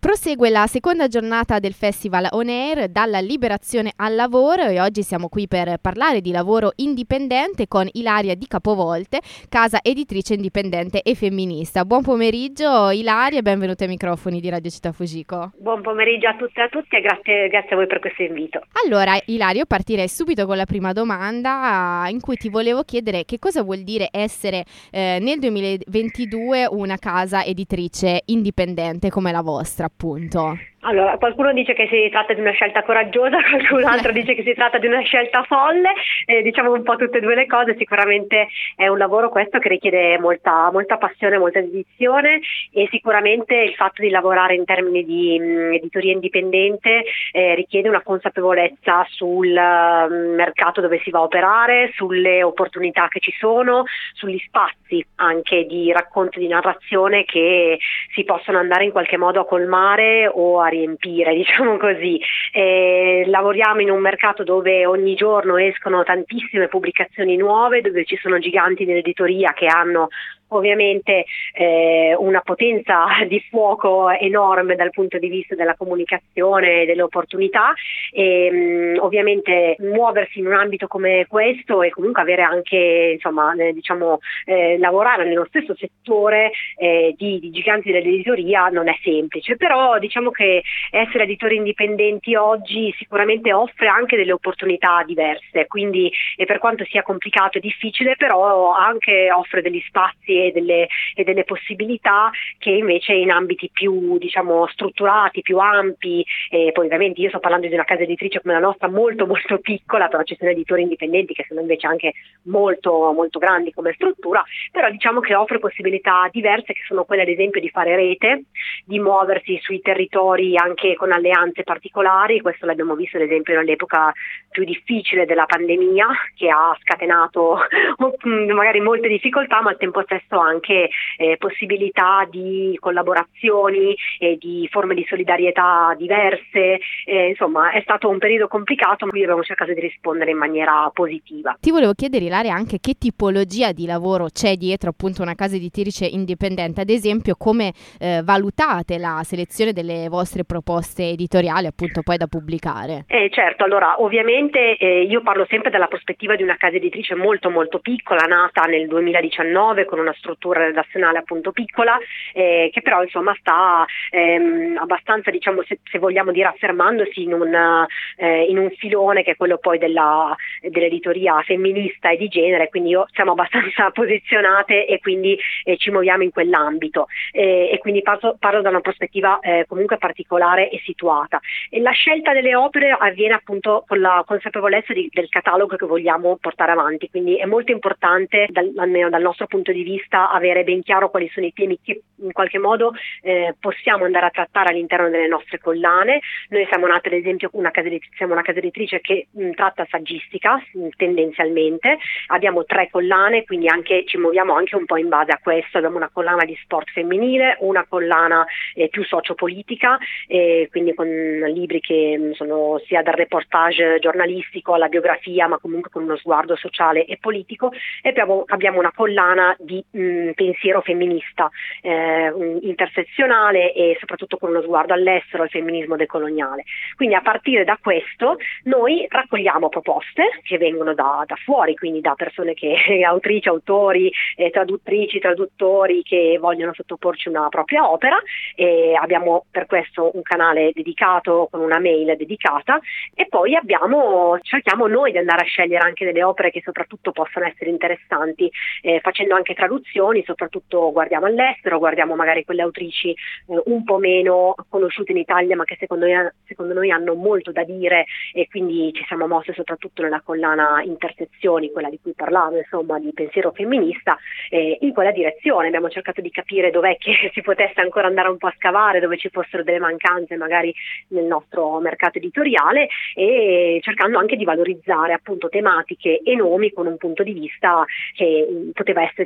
Prosegue la seconda giornata del Festival On Air, dalla liberazione al lavoro, e oggi siamo qui per parlare di lavoro indipendente con Ilaria Di Capovolte, casa editrice indipendente e femminista. Buon pomeriggio Ilaria e benvenuta ai microfoni di Radio Città Fujiko. Buon pomeriggio a tutte e a tutti e grazie a voi per questo invito. Allora Ilaria, io partirei subito con la prima domanda in cui ti volevo chiedere che cosa vuol dire essere nel 2022 una casa editrice indipendente come la vostra, appunto. Allora, qualcuno dice che si tratta di una scelta coraggiosa, qualcun altro dice che si tratta di una scelta folle, diciamo un po' tutte e due le cose. Sicuramente è un lavoro questo che richiede molta passione, molta dedizione, e sicuramente il fatto di lavorare in termini di editoria indipendente richiede una consapevolezza sul mercato dove si va a operare, sulle opportunità che ci sono, sugli spazi anche di racconto, di narrazione che si possono andare in qualche modo a colmare o a riempire, diciamo così. Lavoriamo in un mercato dove ogni giorno escono tantissime pubblicazioni nuove, dove ci sono giganti dell'editoria che hanno ovviamente una potenza di fuoco enorme dal punto di vista della comunicazione e delle opportunità, e ovviamente muoversi in un ambito come questo e comunque avere anche lavorare nello stesso settore di giganti dell'editoria non è semplice, però diciamo che essere editori indipendenti oggi sicuramente offre anche delle opportunità diverse, quindi per quanto sia complicato e difficile, però anche offre degli spazi e delle possibilità che invece in ambiti più strutturati, più ampi, e poi ovviamente io sto parlando di una casa editrice come la nostra molto molto piccola, però ci sono editori indipendenti che sono invece anche molto molto grandi come struttura, però diciamo che offre possibilità diverse, che sono quelle ad esempio di fare rete, di muoversi sui territori anche con alleanze particolari. Questo l'abbiamo visto ad esempio nell'epoca più difficile della pandemia, che ha scatenato magari molte difficoltà, ma al tempo stesso anche possibilità di collaborazioni e di forme di solidarietà diverse. Insomma, è stato un periodo complicato, ma qui abbiamo cercato di rispondere in maniera positiva. Ti volevo chiedere, Ilaria, anche che tipologia di lavoro c'è dietro appunto una casa editrice indipendente, ad esempio come valutate la selezione delle vostre proposte editoriali appunto poi da pubblicare? Certo, allora ovviamente io parlo sempre dalla prospettiva di una casa editrice molto molto piccola, nata nel 2019 con una struttura redazionale appunto piccola, che però insomma sta abbastanza, diciamo, se vogliamo dire, affermandosi in un filone che è quello poi dell'editoria femminista e di genere, quindi siamo abbastanza posizionate e quindi ci muoviamo in quell'ambito, e quindi parlo da una prospettiva comunque particolare e situata. E la scelta delle opere avviene appunto con la consapevolezza del catalogo che vogliamo portare avanti, quindi è molto importante almeno dal nostro punto di vista avere ben chiaro quali sono i temi che in qualche modo possiamo andare a trattare all'interno delle nostre collane. Noi siamo nate ad esempio siamo una casa editrice che tratta saggistica tendenzialmente, abbiamo 3 collane, quindi ci muoviamo anche un po' in base a questo. Abbiamo una collana di sport femminile, una collana più sociopolitica, quindi con libri che sono sia dal reportage giornalistico alla biografia, ma comunque con uno sguardo sociale e politico, e abbiamo una collana di pensiero femminista, intersezionale e soprattutto con uno sguardo all'estero, al femminismo decoloniale. Quindi a partire da questo noi raccogliamo proposte che vengono da fuori, quindi da persone autrici, autori, traduttrici, traduttori che vogliono sottoporci una propria opera, e abbiamo per questo un canale dedicato con una mail dedicata, e poi cerchiamo noi di andare a scegliere anche delle opere che soprattutto possano essere interessanti, facendo anche traduzioni. Soprattutto guardiamo all'estero, guardiamo magari quelle autrici un po' meno conosciute in Italia, ma che secondo noi hanno molto da dire, e quindi ci siamo mosse soprattutto nella collana Intersezioni, quella di cui parlavo, insomma, di pensiero femminista, in quella direzione. Abbiamo cercato di capire dov'è che si potesse ancora andare un po' a scavare, dove ci fossero delle mancanze magari nel nostro mercato editoriale, e cercando anche di valorizzare appunto tematiche e nomi con un punto di vista che poteva essere originale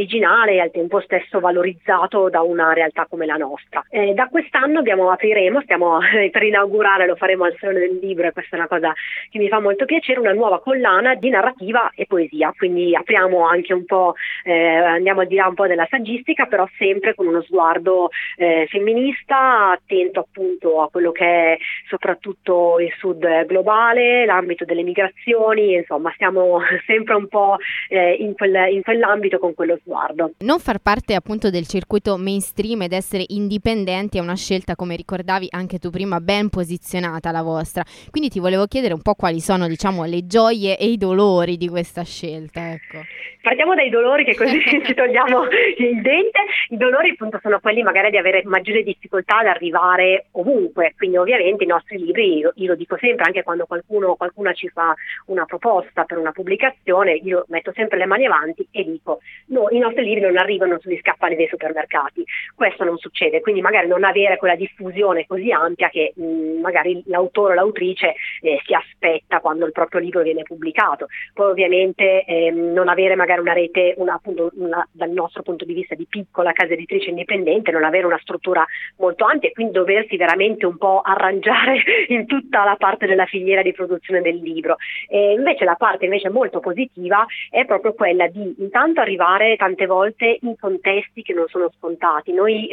originale e al tempo stesso valorizzato da una realtà come la nostra. Da quest'anno stiamo per inaugurare, lo faremo al Salone del Libro, e questa è una cosa che mi fa molto piacere, una nuova collana di narrativa e poesia, quindi apriamo anche un po', andiamo al di là un po' della saggistica, però sempre con uno sguardo femminista, attento appunto a quello che è soprattutto il sud globale, l'ambito delle migrazioni, insomma stiamo sempre un po' in quell'ambito con quello sguardo. Non far parte appunto del circuito mainstream ed essere indipendenti è una scelta, come ricordavi anche tu prima, ben posizionata la vostra. Quindi ti volevo chiedere un po' quali sono, diciamo, le gioie e i dolori di questa scelta, ecco. Partiamo dai dolori, che così ci togliamo il dente. I dolori appunto sono quelli magari di avere maggiore difficoltà ad arrivare ovunque, quindi ovviamente i nostri libri, io lo dico sempre, anche quando qualcuna ci fa una proposta per una pubblicazione, io metto sempre le mani avanti e dico no, i nostri libri non arrivano sugli scaffali dei supermercati, questo non succede, quindi magari non avere quella diffusione così ampia che magari l'autore o l'autrice si aspetta quando il proprio libro viene pubblicato. Poi ovviamente non avere magari una rete, dal nostro punto di vista, di piccola casa editrice indipendente, non avere una struttura molto ampia e quindi doversi veramente un po' arrangiare in tutta la parte della filiera di produzione del libro. Invece la parte molto positiva è proprio quella di intanto arrivare tante volte in contesti che non sono scontati.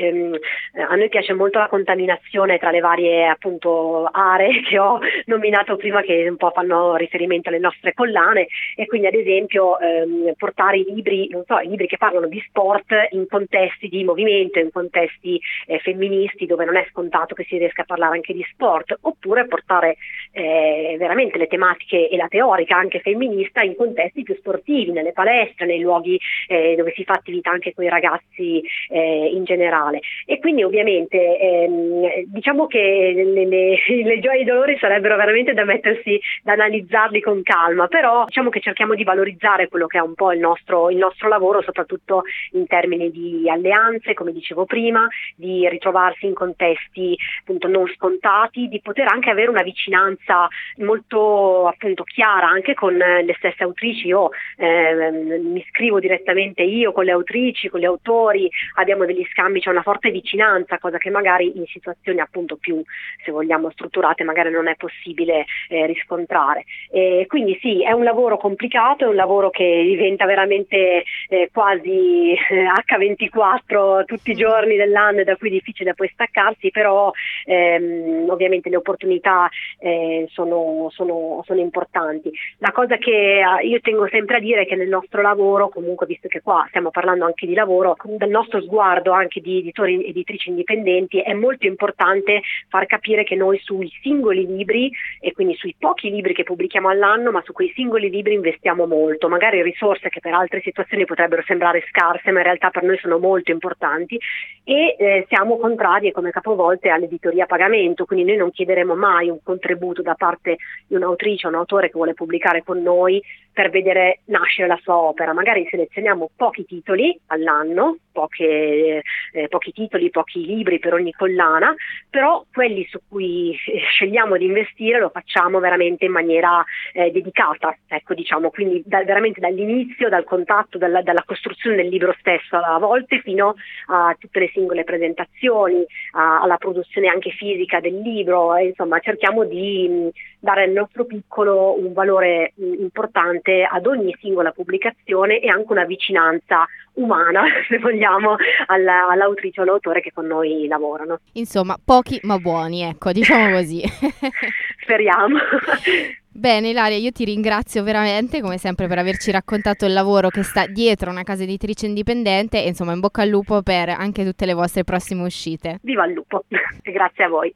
A noi piace molto la contaminazione tra le varie appunto aree che ho nominato prima, che un po' fanno riferimento alle nostre collane, e quindi ad esempio portare i libri che parlano di sport in contesti di movimento, in contesti femministi dove non è scontato che si riesca a parlare anche di sport, oppure portare veramente le tematiche e la teorica anche femminista in contesti più sportivi, nelle palestre, nei luoghi dove si fa attività anche con i ragazzi in generale. E quindi ovviamente diciamo che le gioie e i dolori sarebbero veramente da analizzarli con calma, però diciamo che cerchiamo di valorizzare quello che è un po' il nostro lavoro, soprattutto in termini di alleanze, come dicevo prima, di ritrovarsi in contesti appunto non scontati, di poter anche avere una vicinanza molto appunto chiara anche con le stesse autrici. Io mi scrivo direttamente io con le autrici, con gli autori, abbiamo degli scambi, c'è una forte vicinanza, cosa che magari in situazioni appunto più, se vogliamo, strutturate magari non è possibile riscontrare. Quindi sì, è un lavoro complicato, è un lavoro che diventa veramente quasi H24 tutti i giorni dell'anno, da cui è difficile poi staccarsi, però ovviamente le opportunità sono importanti. La cosa che io tengo sempre a dire è che nel nostro lavoro, comunque, visto che qua stiamo parlando anche di lavoro, dal nostro sguardo anche di editori e editrici indipendenti, è molto importante far capire che noi sui singoli libri, e quindi sui pochi libri che pubblichiamo all'anno, ma su quei singoli libri investiamo molto, magari risorse che per altre situazioni potrebbero sembrare scarse, ma in realtà per noi sono molto importanti, e siamo contrari come Capovolte all'editoria a pagamento, quindi noi non chiederemo mai un contributo da parte di un'autrice o un autore che vuole pubblicare con noi per vedere nascere la sua opera. Magari selezioniamo pochi titoli all'anno, pochi titoli, pochi libri per ogni collana, però quelli su cui scegliamo di investire lo facciamo veramente in maniera dedicata, ecco, diciamo, quindi veramente dall'inizio, dal contatto, dalla costruzione del libro stesso a volte, fino a tutte le singole presentazioni, alla produzione anche fisica del libro, insomma cerchiamo di dare al nostro piccolo un valore importante ad ogni singola pubblicazione e anche una vicinanza umana, se vogliamo, all'autrice o all'autore che con noi lavorano. Insomma, pochi ma buoni, ecco, diciamo così. Speriamo. Bene Ilaria, io ti ringrazio veramente come sempre per averci raccontato il lavoro che sta dietro una casa editrice indipendente e insomma in bocca al lupo per anche tutte le vostre prossime uscite. Viva il lupo e grazie a voi.